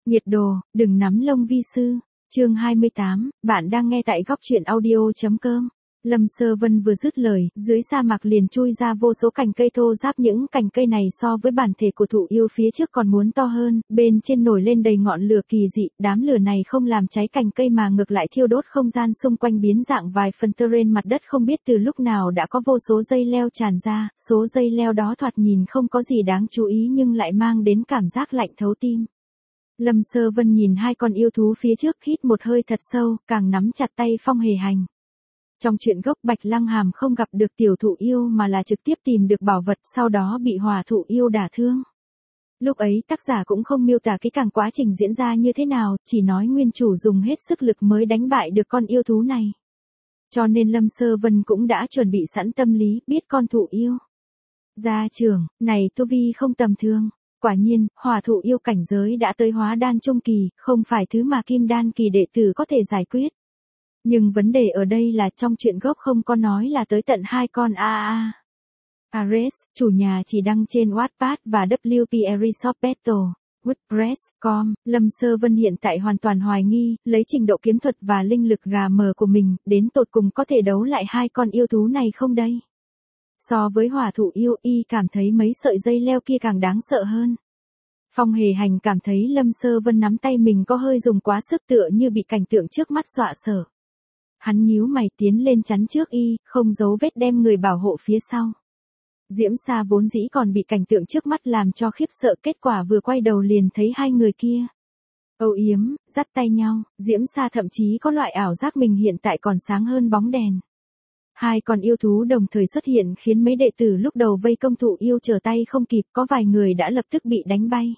Nhiệt độ, đừng nắm lông vi sư. Chương 28, bạn đang nghe tại góc truyện audio.com. Lâm Sơ Vân vừa dứt lời, dưới sa mạc liền chui ra vô số cành cây thô ráp, những cành cây này so với bản thể của thụ yêu phía trước còn muốn to hơn, bên trên nổi lên đầy ngọn lửa kỳ dị, đám lửa này không làm cháy cành cây mà ngược lại thiêu đốt không gian xung quanh biến dạng vài phần terrain mặt đất không biết từ lúc nào đã có vô số dây leo tràn ra, số dây leo đó thoạt nhìn không có gì đáng chú ý nhưng lại mang đến cảm giác lạnh thấu tim. Lâm Sơ Vân nhìn hai con yêu thú phía trước hít một hơi thật sâu, càng nắm chặt tay Phong Hề Hành. Trong chuyện gốc Bạch Lăng Hàm không gặp được tiểu thụ yêu mà là trực tiếp tìm được bảo vật sau đó bị hỏa thụ yêu đả thương. Lúc ấy tác giả cũng không miêu tả kỹ càng quá trình diễn ra như thế nào, chỉ nói nguyên chủ dùng hết sức lực mới đánh bại được con yêu thú này. Cho nên Lâm Sơ Vân cũng đã chuẩn bị sẵn tâm lý, biết con thụ yêu. Gia trưởng, này tu vi không tầm thường. Quả nhiên, hỏa thụ yêu cảnh giới đã tới hóa đan trung kỳ, không phải thứ mà kim đan kỳ đệ tử có thể giải quyết. Nhưng vấn đề ở đây là trong chuyện gốc không có nói là tới tận hai con Ares, chủ nhà chỉ đăng trên Wattpad và WP Resource Battle. WordPress.com, Lâm Sơ Vân hiện tại hoàn toàn hoài nghi, lấy trình độ kiếm thuật và linh lực gà mờ của mình, đến tột cùng có thể đấu lại hai con yêu thú này không đây? So với hỏa thụ yêu, y cảm thấy mấy sợi dây leo kia càng đáng sợ hơn. Phong Hề Hành cảm thấy Lâm Sơ Vân nắm tay mình có hơi dùng quá sức tựa như bị cảnh tượng trước mắt dọa sợ. Hắn nhíu mày tiến lên chắn trước y, không giấu vết đem người bảo hộ phía sau. Diễm Sa vốn dĩ còn bị cảnh tượng trước mắt làm cho khiếp sợ, kết quả vừa quay đầu liền thấy hai người kia âu yếm, dắt tay nhau, Diễm Sa thậm chí có loại ảo giác mình hiện tại còn sáng hơn bóng đèn. Hai con yêu thú đồng thời xuất hiện khiến mấy đệ tử lúc đầu vây công thụ yêu trở tay không kịp, có vài người đã lập tức bị đánh bay.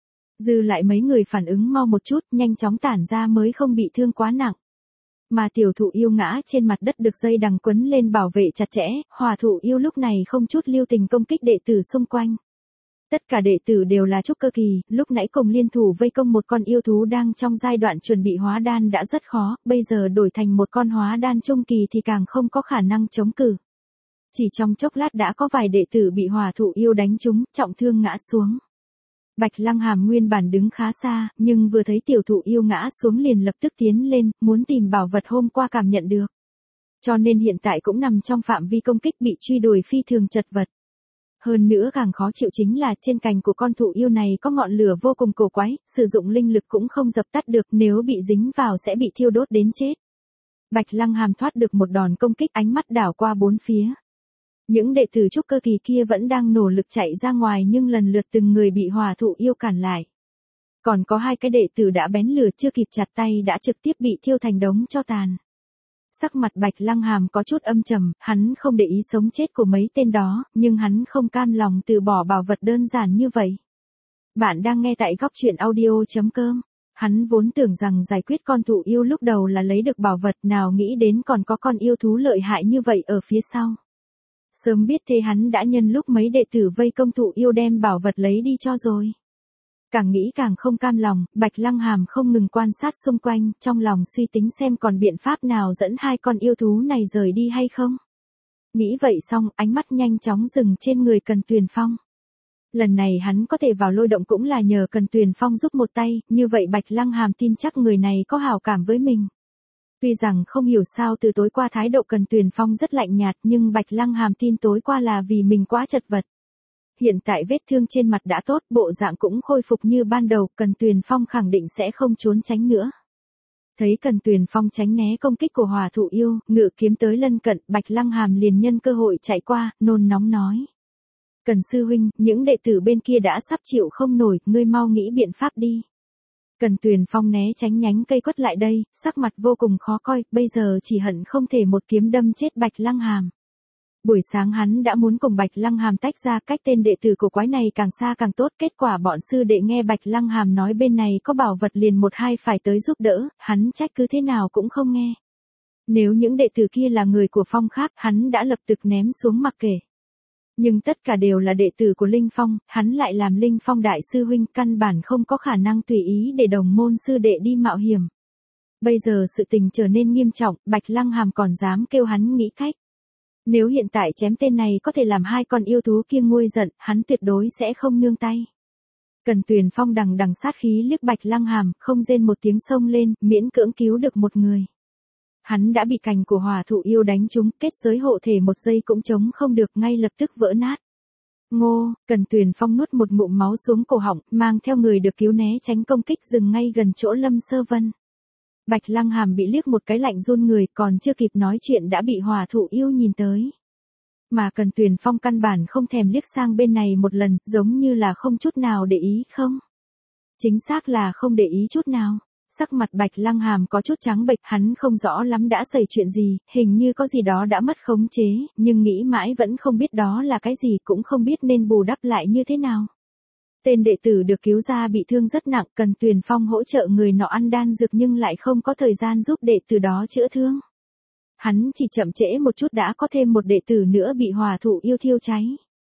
Dư lại mấy người phản ứng mau một chút, nhanh chóng tản ra mới không bị thương quá nặng. Mà tiểu thụ yêu ngã trên mặt đất được dây đằng quấn lên bảo vệ chặt chẽ, hỏa thụ yêu lúc này không chút lưu tình công kích đệ tử xung quanh. Tất cả đệ tử đều là trúc cơ kỳ, lúc nãy cùng liên thủ vây công một con yêu thú đang trong giai đoạn chuẩn bị hóa đan đã rất khó, bây giờ đổi thành một con hóa đan trung kỳ thì càng không có khả năng chống cự. Chỉ trong chốc lát đã có vài đệ tử bị hỏa thụ yêu đánh trúng, trọng thương ngã xuống. Bạch Lăng Hàm nguyên bản đứng khá xa, nhưng vừa thấy tiểu thụ yêu ngã xuống liền lập tức tiến lên, muốn tìm bảo vật hôm qua cảm nhận được. Cho nên hiện tại cũng nằm trong phạm vi công kích, bị truy đuổi phi thường chật vật. Hơn nữa càng khó chịu chính là trên cành của con thụ yêu này có ngọn lửa vô cùng cổ quái, sử dụng linh lực cũng không dập tắt được, nếu bị dính vào sẽ bị thiêu đốt đến chết. Bạch Lăng Hàm thoát được một đòn công kích, ánh mắt đảo qua bốn phía. Những đệ tử trúc cơ kỳ kia vẫn đang nỗ lực chạy ra ngoài nhưng lần lượt từng người bị hỏa thụ yêu cản lại. Còn có hai cái đệ tử đã bén lửa chưa kịp chặt tay đã trực tiếp bị thiêu thành đống tro tàn. Sắc mặt Bạch Lăng Hàm có chút âm trầm, hắn không để ý sống chết của mấy tên đó, nhưng hắn không cam lòng từ bỏ bảo vật đơn giản như vậy. Bạn đang nghe tại góc truyện audio.com. Hắn vốn tưởng rằng giải quyết con thụ yêu lúc đầu là lấy được bảo vật, nào nghĩ đến còn có con yêu thú lợi hại như vậy ở phía sau. Sớm biết thế hắn đã nhân lúc mấy đệ tử vây công thụ yêu đem bảo vật lấy đi cho rồi. Càng nghĩ càng không cam lòng, Bạch Lăng Hàm không ngừng quan sát xung quanh, trong lòng suy tính xem còn biện pháp nào dẫn hai con yêu thú này rời đi hay không. Nghĩ vậy xong, ánh mắt nhanh chóng dừng trên người Cần Tuyền Phong. Lần này hắn có thể vào lôi động cũng là nhờ Cần Tuyền Phong giúp một tay, như vậy Bạch Lăng Hàm tin chắc người này có hảo cảm với mình. Tuy rằng không hiểu sao từ tối qua thái độ Cần Tuyền Phong rất lạnh nhạt nhưng Bạch Lăng Hàm tin tối qua là vì mình quá chật vật. Hiện tại vết thương trên mặt đã tốt, bộ dạng cũng khôi phục như ban đầu, Cần Tuyền Phong khẳng định sẽ không trốn tránh nữa. Thấy Cần Tuyền Phong tránh né công kích của hỏa thụ yêu, ngự kiếm tới lân cận, Bạch Lăng Hàm liền nhân cơ hội chạy qua, nôn nóng nói. Cần sư huynh, những đệ tử bên kia đã sắp chịu không nổi, ngươi mau nghĩ biện pháp đi. Cần Tuyền Phong né tránh nhánh cây quất lại đây, sắc mặt vô cùng khó coi, bây giờ chỉ hận không thể một kiếm đâm chết Bạch Lăng Hàm. Buổi sáng hắn đã muốn cùng Bạch Lăng Hàm tách ra, cách tên đệ tử của quái này càng xa càng tốt, kết quả bọn sư đệ nghe Bạch Lăng Hàm nói bên này có bảo vật liền một hai phải tới giúp đỡ, hắn trách cứ thế nào cũng không nghe. Nếu những đệ tử kia là người của Phong khác, hắn đã lập tức ném xuống mặc kệ. Nhưng tất cả đều là đệ tử của Linh Phong, hắn lại làm Linh Phong đại sư huynh, căn bản không có khả năng tùy ý để đồng môn sư đệ đi mạo hiểm. Bây giờ sự tình trở nên nghiêm trọng, Bạch Lăng Hàm còn dám kêu hắn nghĩ cách. Nếu hiện tại chém tên này có thể làm hai con yêu thú kia nguôi giận, hắn tuyệt đối sẽ không nương tay. Cần Tuyền Phong đằng đằng sát khí liếc Bạch Lăng Hàm, không rên một tiếng xông lên, miễn cưỡng cứu được một người. Hắn đã bị cành của hỏa thụ yêu đánh trúng, kết giới hộ thể một giây cũng chống không được, ngay lập tức vỡ nát. Ngô, Cần Tuyền Phong nuốt một ngụm máu xuống cổ họng, mang theo người được cứu né tránh công kích dừng ngay gần chỗ Lâm Sơ Vân. Bạch Lăng Hàm bị liếc một cái lạnh run người, còn chưa kịp nói chuyện đã bị hỏa thụ yêu nhìn tới. Mà Cần Tuyền Phong căn bản không thèm liếc sang bên này một lần, giống như là không chút nào để ý không. Chính xác là không để ý chút nào. Sắc mặt Bạch Lăng Hàm có chút trắng bệch, hắn không rõ lắm đã xảy chuyện gì, hình như có gì đó đã mất khống chế, nhưng nghĩ mãi vẫn không biết đó là cái gì, cũng không biết nên bù đắp lại như thế nào. Tên đệ tử được cứu ra bị thương rất nặng, Cần Tuyền Phong hỗ trợ người nọ ăn đan dược nhưng lại không có thời gian giúp đệ tử đó chữa thương. Hắn chỉ chậm trễ một chút đã có thêm một đệ tử nữa bị hỏa thụ yêu thiêu cháy.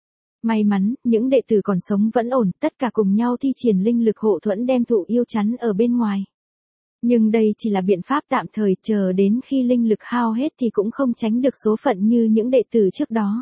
May mắn, những đệ tử còn sống vẫn ổn, tất cả cùng nhau thi triển linh lực hộ thuẫn đem thụ yêu chắn ở bên ngoài. Nhưng đây chỉ là biện pháp tạm thời, chờ đến khi linh lực hao hết thì cũng không tránh được số phận như những đệ tử trước đó.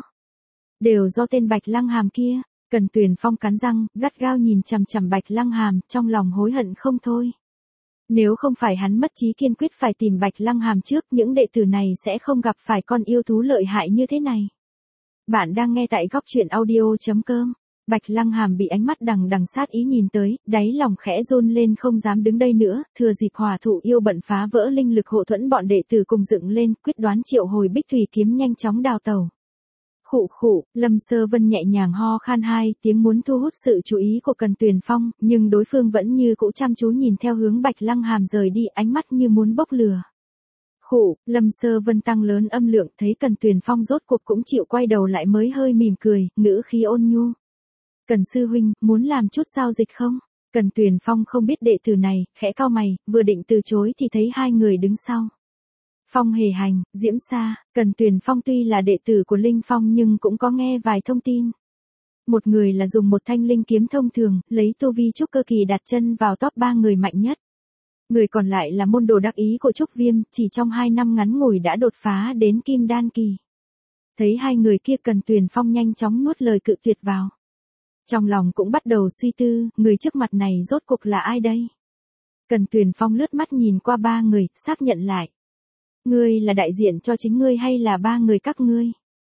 Đều do tên Bạch Lăng Hàm kia. Cần Tuyền Phong cắn răng, gắt gao nhìn chằm chằm Bạch Lăng Hàm, trong lòng hối hận không thôi. Nếu không phải hắn mất chí kiên quyết phải tìm Bạch Lăng Hàm trước, những đệ tử này sẽ không gặp phải con yêu thú lợi hại như thế này. Bạn đang nghe tại góc truyện audio.com. Bạch Lăng Hàm bị ánh mắt đằng đằng sát ý nhìn tới, đáy lòng khẽ run lên không dám đứng đây nữa, thừa dịp hỏa thụ yêu bận phá vỡ linh lực hộ thuẫn bọn đệ tử cùng dựng lên, quyết đoán triệu hồi Bích Thủy kiếm nhanh chóng đào tẩu. Khụ khụ, Lâm Sơ Vân nhẹ nhàng ho khan hai tiếng muốn thu hút sự chú ý của Cần Tuyền Phong, nhưng đối phương vẫn như cũ chăm chú nhìn theo hướng Bạch Lăng Hàm rời đi, ánh mắt như muốn bốc lửa. Khụ, Lâm Sơ Vân tăng lớn âm lượng, thấy Cần Tuyền Phong rốt cuộc cũng chịu quay đầu lại mới hơi mỉm cười, ngữ khí ôn nhu. Cần sư huynh, muốn làm chút giao dịch không? Cần Tuyền Phong không biết đệ tử này, khẽ cau mày, vừa định từ chối thì thấy hai người đứng sau. Phong Hề Hành, Diễm Sa, Cần Tuyền Phong tuy là đệ tử của Linh Phong nhưng cũng có nghe vài thông tin. Một người là dùng một thanh linh kiếm thông thường, lấy tu vi trúc cơ kỳ đặt chân vào top 3 người mạnh nhất. Người còn lại là môn đồ đắc ý của Trúc Viêm, chỉ trong 2 năm ngắn ngủi đã đột phá đến kim đan kỳ. Thấy hai người kia Cần Tuyền Phong nhanh chóng nuốt lời cự tuyệt vào. Trong lòng cũng bắt đầu suy tư, người trước mặt này rốt cuộc là ai đây? Cần Tuyền Phong lướt mắt nhìn qua ba người, xác nhận lại. Ngươi là đại diện cho chính ngươi hay là ba người các ngươi?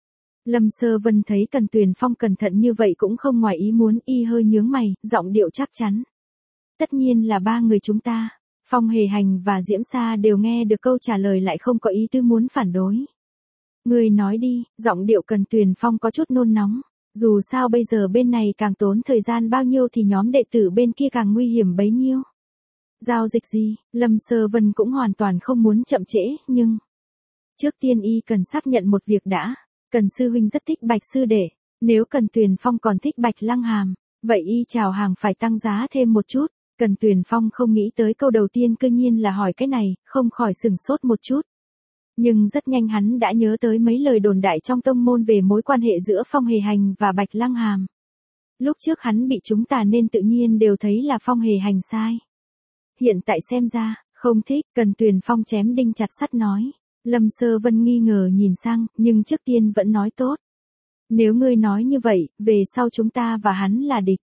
Lâm Sơ Vân thấy Cần Tuyền Phong cẩn thận như vậy cũng không ngoài ý muốn, y hơi nhướng mày, giọng điệu chắc chắn. Tất nhiên là ba người chúng ta. Phong Hề Hành và Diễm Sa đều nghe được câu trả lời lại không có ý tư muốn phản đối. Ngươi nói đi, giọng điệu Cần Tuyền Phong có chút nôn nóng. Dù sao bây giờ bên này càng tốn thời gian bao nhiêu thì nhóm đệ tử bên kia càng nguy hiểm bấy nhiêu. Giao dịch gì, Lâm Sơ Vân cũng hoàn toàn không muốn chậm trễ, nhưng... Trước tiên y cần xác nhận một việc đã. Cần sư huynh rất thích Bạch sư đệ. Nếu Cần Tuyền Phong còn thích Bạch Lăng Hàm, vậy y chào hàng phải tăng giá thêm một chút. Cần Tuyền Phong không nghĩ tới câu đầu tiên cư nhiên là hỏi cái này, không khỏi sửng sốt một chút. Nhưng rất nhanh hắn đã nhớ tới mấy lời đồn đại trong tông môn về mối quan hệ giữa Phong Hề Hành và Bạch Lăng Hàm. Lúc trước hắn bị chúng ta nên tự nhiên đều thấy là Phong Hề Hành sai. Hiện tại xem ra, không thích, Cần Tuyền Phong chém đinh chặt sắt nói. Lâm Sơ Vân nghi ngờ nhìn sang, nhưng trước tiên vẫn nói tốt. Nếu ngươi nói như vậy, về sau chúng ta và hắn là địch.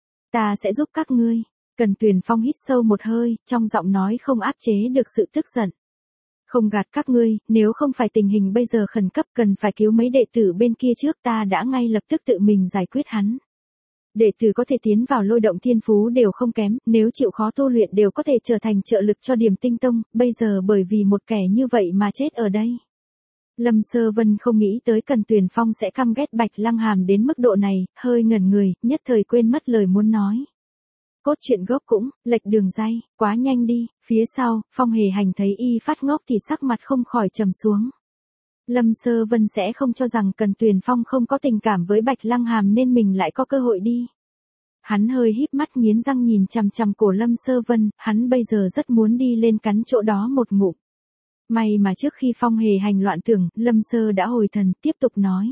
Ta sẽ giúp các ngươi. Cần Tuyền Phong hít sâu một hơi, trong giọng nói không áp chế được sự tức giận. Không gạt các ngươi, nếu không phải tình hình bây giờ khẩn cấp cần phải cứu mấy đệ tử bên kia trước ta đã ngay lập tức tự mình giải quyết hắn. Đệ tử có thể tiến vào Lôi Động Thiên Phú đều không kém, nếu chịu khó tu luyện đều có thể trở thành trợ lực cho Điểm Tinh Tông, bây giờ bởi vì một kẻ như vậy mà chết ở đây. Lâm Sơ Vân không nghĩ tới Cần Tuyền Phong sẽ căm ghét Bạch Lăng Hàm đến mức độ này, hơi ngẩn người, nhất thời quên mất lời muốn nói. Cốt truyện gốc cũng, lệch đường ray, quá nhanh đi, phía sau, Phong Hề Hành thấy y phát ngốc thì sắc mặt không khỏi trầm xuống. Lâm Sơ Vân sẽ không cho rằng Cần Tuyền Phong không có tình cảm với Bạch Lăng Hàm nên mình lại có cơ hội đi. Hắn hơi híp mắt nghiến răng nhìn chằm chằm cổ Lâm Sơ Vân, hắn bây giờ rất muốn đi lên cắn chỗ đó một ngụm. May mà trước khi Phong Hề Hành loạn tưởng, Lâm Sơ đã hồi thần, tiếp tục nói.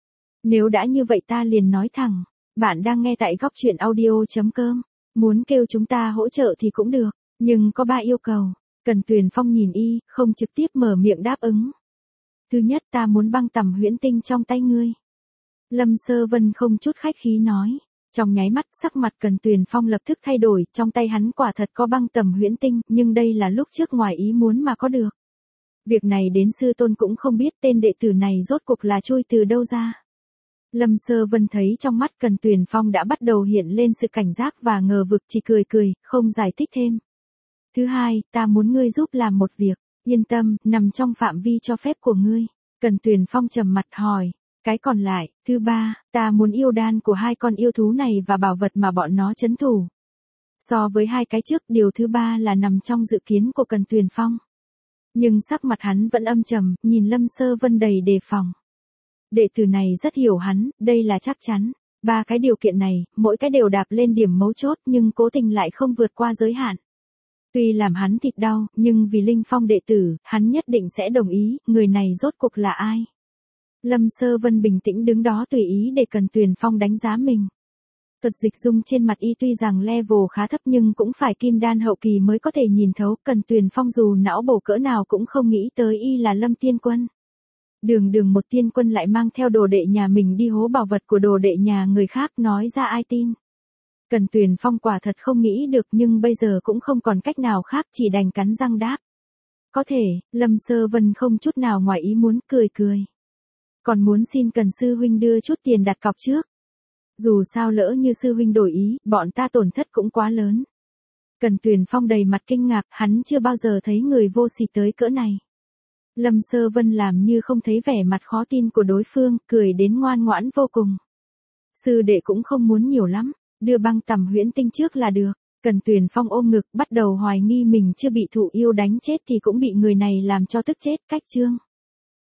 Nếu đã như vậy ta liền nói thẳng, bạn đang nghe tại góc truyện audio.com. Muốn kêu chúng ta hỗ trợ thì cũng được, nhưng có 3 yêu cầu. Cần Tuyền Phong nhìn y, không trực tiếp mở miệng đáp ứng. Thứ nhất, ta muốn băng tầm huyễn tinh trong tay ngươi. Lâm Sơ Vân không chút khách khí nói. Trong nháy mắt sắc mặt Cần Tuyền Phong lập tức thay đổi, trong tay hắn quả thật có băng tầm huyễn tinh, nhưng đây là lúc trước ngoài ý muốn mà có được. Việc này đến sư tôn cũng không biết tên đệ tử này rốt cuộc là chui từ đâu ra. Lâm Sơ Vân thấy trong mắt Cần Tuyền Phong đã bắt đầu hiện lên sự cảnh giác và ngờ vực, chỉ cười cười, không giải thích thêm. Thứ hai, ta muốn ngươi giúp làm một việc, yên tâm, nằm trong phạm vi cho phép của ngươi. Cần Tuyền Phong trầm mặt hỏi, cái còn lại, thứ ba, ta muốn yêu đan của hai con yêu thú này và bảo vật mà bọn nó trấn thủ. So với hai cái trước, điều thứ ba là nằm trong dự kiến của Cần Tuyền Phong. Nhưng sắc mặt hắn vẫn âm trầm, nhìn Lâm Sơ Vân đầy đề phòng. Đệ tử này rất hiểu hắn, đây là chắc chắn. Ba cái điều kiện này, mỗi cái đều đạp lên điểm mấu chốt nhưng cố tình lại không vượt qua giới hạn. Tuy làm hắn thịt đau, nhưng vì Linh Phong đệ tử, hắn nhất định sẽ đồng ý, người này rốt cuộc là ai. Lâm Sơ Vân bình tĩnh đứng đó tùy ý để Cần Tuyền Phong đánh giá mình. Thuật dịch dung trên mặt y tuy rằng level khá thấp nhưng cũng phải kim đan hậu kỳ mới có thể nhìn thấu. Cần Tuyền Phong dù não bổ cỡ nào cũng không nghĩ tới y là Lâm Tiên Quân. Đường một tiên quân lại mang theo đồ đệ nhà mình đi hố bảo vật của đồ đệ nhà người khác, nói ra ai tin. Cần Tuyền Phong quả thật không nghĩ được nhưng bây giờ cũng không còn cách nào khác, chỉ đành cắn răng đáp. Có thể, Lâm Sơ Vân không chút nào ngoài ý muốn, cười cười. Còn muốn xin Cần sư huynh đưa chút tiền đặt cọc trước. Dù sao lỡ như sư huynh đổi ý, bọn ta tổn thất cũng quá lớn. Cần Tuyền Phong đầy mặt kinh ngạc, hắn chưa bao giờ thấy người vô sỉ tới cỡ này. Lâm Sơ Vân làm như không thấy vẻ mặt khó tin của đối phương, cười đến ngoan ngoãn vô cùng. Sư đệ cũng không muốn nhiều lắm, đưa băng tầm huyễn tinh trước là được. Cần Tuyền Phong ôm ngực, bắt đầu hoài nghi mình chưa bị thụ yêu đánh chết thì cũng bị người này làm cho tức chết. Cách chương